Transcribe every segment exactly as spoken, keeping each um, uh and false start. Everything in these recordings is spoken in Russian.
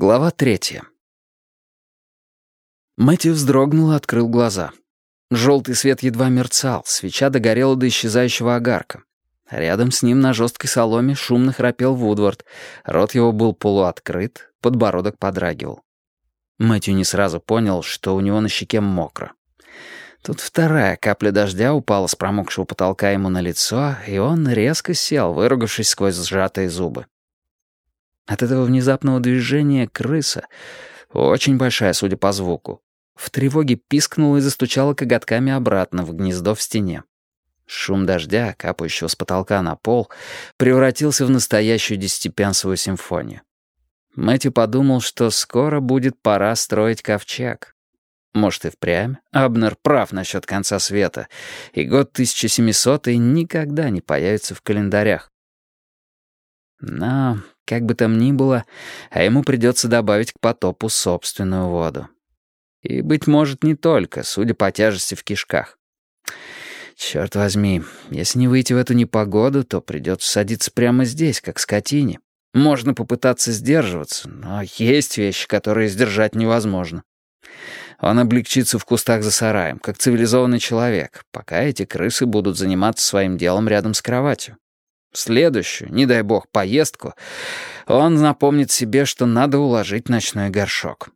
Глава третья. Мэтью вздрогнул и открыл глаза. Желтый свет едва мерцал, свеча догорела до исчезающего огарка. Рядом с ним на жесткой соломе шумно храпел Вудвард. Рот его был полуоткрыт, подбородок подрагивал. Мэтью не сразу понял, что у него на щеке мокро. Тут вторая капля дождя упала с промокшего потолка ему на лицо, и он резко сел, выругавшись сквозь сжатые зубы. От этого внезапного движения крыса, очень большая, судя по звуку, в тревоге пискнула и застучала коготками обратно в гнездо в стене. Шум дождя, капающего с потолка на пол, превратился в настоящую десятипенсовую симфонию. Мэтью подумал, что скоро будет пора строить ковчег. Может, и впрямь Абнер прав насчет конца света, и год тысяча семисотый никогда не появится в календарях. Но, как бы там ни было, а ему придется добавить к потопу собственную воду. И, быть может, не только, судя по тяжести в кишках. Черт возьми, если не выйти в эту непогоду, то придется садиться прямо здесь, как скотине. Можно попытаться сдерживаться, но есть вещи, которые сдержать невозможно. Он облегчится в кустах за сараем, как цивилизованный человек, пока эти крысы будут заниматься своим делом рядом с кроватью. В следующую, не дай бог, поездку он напомнит себе, что надо уложить ночной горшок.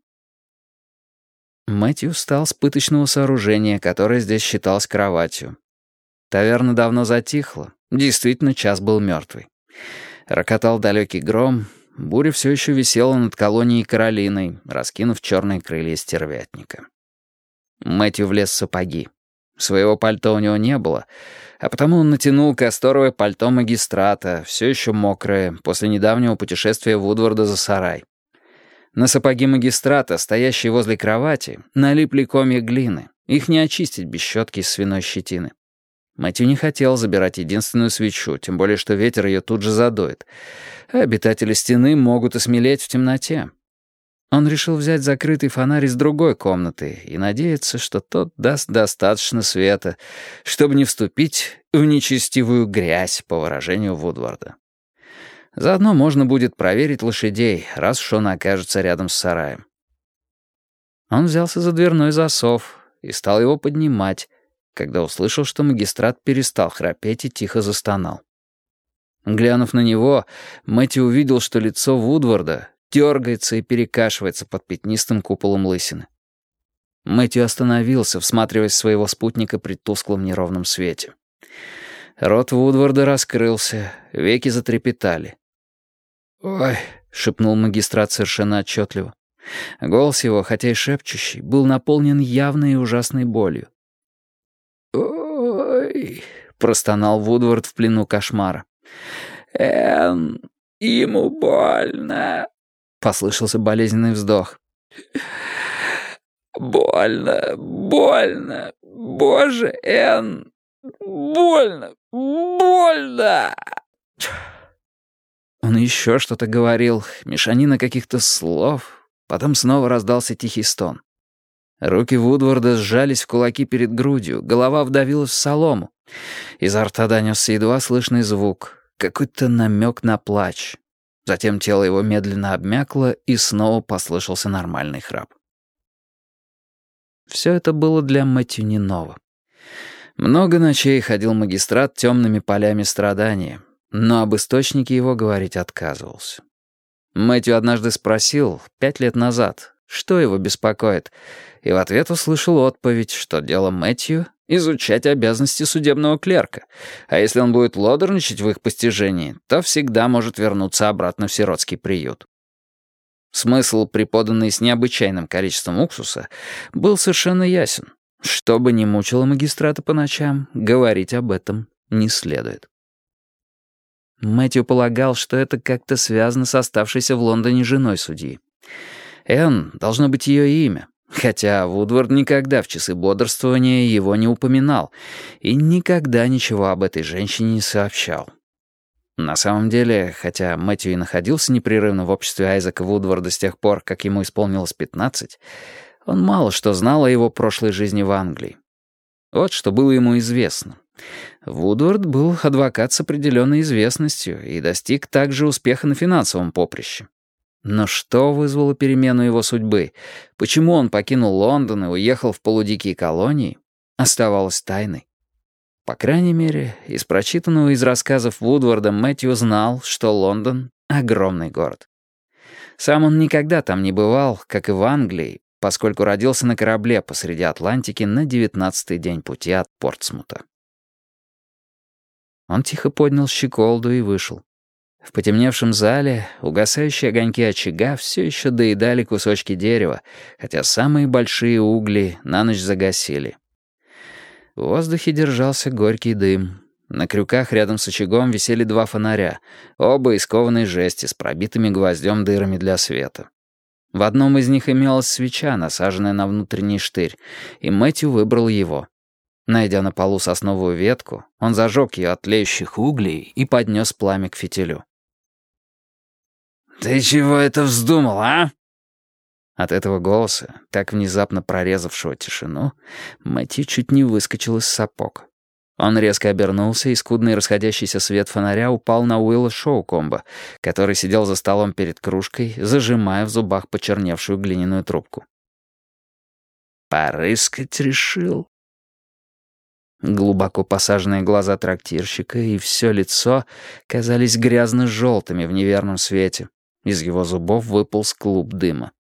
Мэтью встал с пыточного сооружения, которое здесь считалось кроватью. Таверна давно затихла, действительно час был мертвый. Рокотал далекий гром, буря все еще висела над колонией Каролиной, раскинув черные крылья стервятника. Мэтью влез в сапоги. Своего пальто у него не было, а потому он натянул касторовое пальто магистрата, все еще мокрое, после недавнего путешествия Вудварда за сарай. На сапоги магистрата, стоящие возле кровати, налипли комья глины. Их не очистить без щетки из свиной щетины. Мэтью не хотел забирать единственную свечу, тем более что ветер ее тут же задует. А обитатели стены могут осмелеть в темноте. Он решил взять закрытый фонарь из другой комнаты и надеяться, что тот даст достаточно света, чтобы не вступить в нечестивую грязь, по выражению Вудварда. Заодно можно будет проверить лошадей, раз уж он окажется рядом с сараем. Он взялся за дверной засов и стал его поднимать, когда услышал, что магистрат перестал храпеть и тихо застонал. Глянув на него, Мэтью увидел, что лицо Вудварда дергается и перекашивается под пятнистым куполом лысины. Мэтью остановился, всматриваясь в своего спутника при тусклом неровном свете. Рот Вудварда раскрылся, веки затрепетали. «Ой», — шепнул магистрат совершенно отчетливо. Голос его, хотя и шепчущий, был наполнен явной и ужасной болью. «Ой», — простонал Вудвард в плену кошмара. «Энн, ему больно», — послышался болезненный вздох. «Больно, больно, боже, Энн, больно, больно». Он еще что-то говорил, мешанина каких-то слов, потом снова раздался тихий стон. Руки Вудварда сжались в кулаки перед грудью, голова вдавилась в солому. Изо рта донесся едва слышный звук, какой-то намек на плач. Затем тело его медленно обмякло, и снова послышался нормальный храп. Все это было для Мэтью не ново. Много ночей ходил магистрат темными полями страдания, но об источнике его говорить отказывался. Мэтью однажды спросил, пять лет назад, что его беспокоит, и в ответ услышал отповедь, что дело Мэтью — изучать обязанности судебного клерка, а если он будет лодорничать в их постижении, то всегда может вернуться обратно в сиротский приют. Смысл, преподанный с необычайным количеством уксуса, был совершенно ясен. Что бы ни мучило магистрата по ночам, говорить об этом не следует. Мэтью полагал, что это как-то связано с оставшейся в Лондоне женой судьи. Энн должно быть ее имя, хотя Вудвард никогда в часы бодрствования его не упоминал и никогда ничего об этой женщине не сообщал. На самом деле, хотя Мэтью и находился непрерывно в обществе Айзека Вудварда с тех пор, как ему исполнилось пятнадцать, он мало что знал о его прошлой жизни в Англии. Вот что было ему известно. Вудвард был адвокат с определенной известностью и достиг также успеха на финансовом поприще. Но что вызвало перемену его судьбы? Почему он покинул Лондон и уехал в полудикие колонии? Оставалось тайной. По крайней мере, из прочитанного из рассказов Вудварда Мэтью знал, что Лондон — огромный город. Сам он никогда там не бывал, как и в Англии, поскольку родился на корабле посреди Атлантики на девятнадцатый день пути от Портсмута. Он тихо поднял щеколду и вышел. В потемневшем зале угасающие огоньки очага все еще доедали кусочки дерева, хотя самые большие угли на ночь загасили. В воздухе держался горький дым. На крюках рядом с очагом висели два фонаря, оба из кованой жести с пробитыми гвоздем дырами для света. В одном из них имелась свеча, насаженная на внутренний штырь, и Мэтью выбрал его. Найдя на полу сосновую ветку, он зажег ее от тлеющих углей и поднес пламя к фитилю. «Ты чего это вздумал, а?» От этого голоса, так внезапно прорезавшего тишину, Мэтью чуть не выскочил из сапог. Он резко обернулся, и скудный расходящийся свет фонаря упал на Уилла Шоукомба, который сидел за столом перед кружкой, зажимая в зубах почерневшую глиняную трубку. «Порыскать решил?» Глубоко посаженные глаза трактирщика и все лицо казались грязно-желтыми в неверном свете. Из его зубов выполз клуб дыма.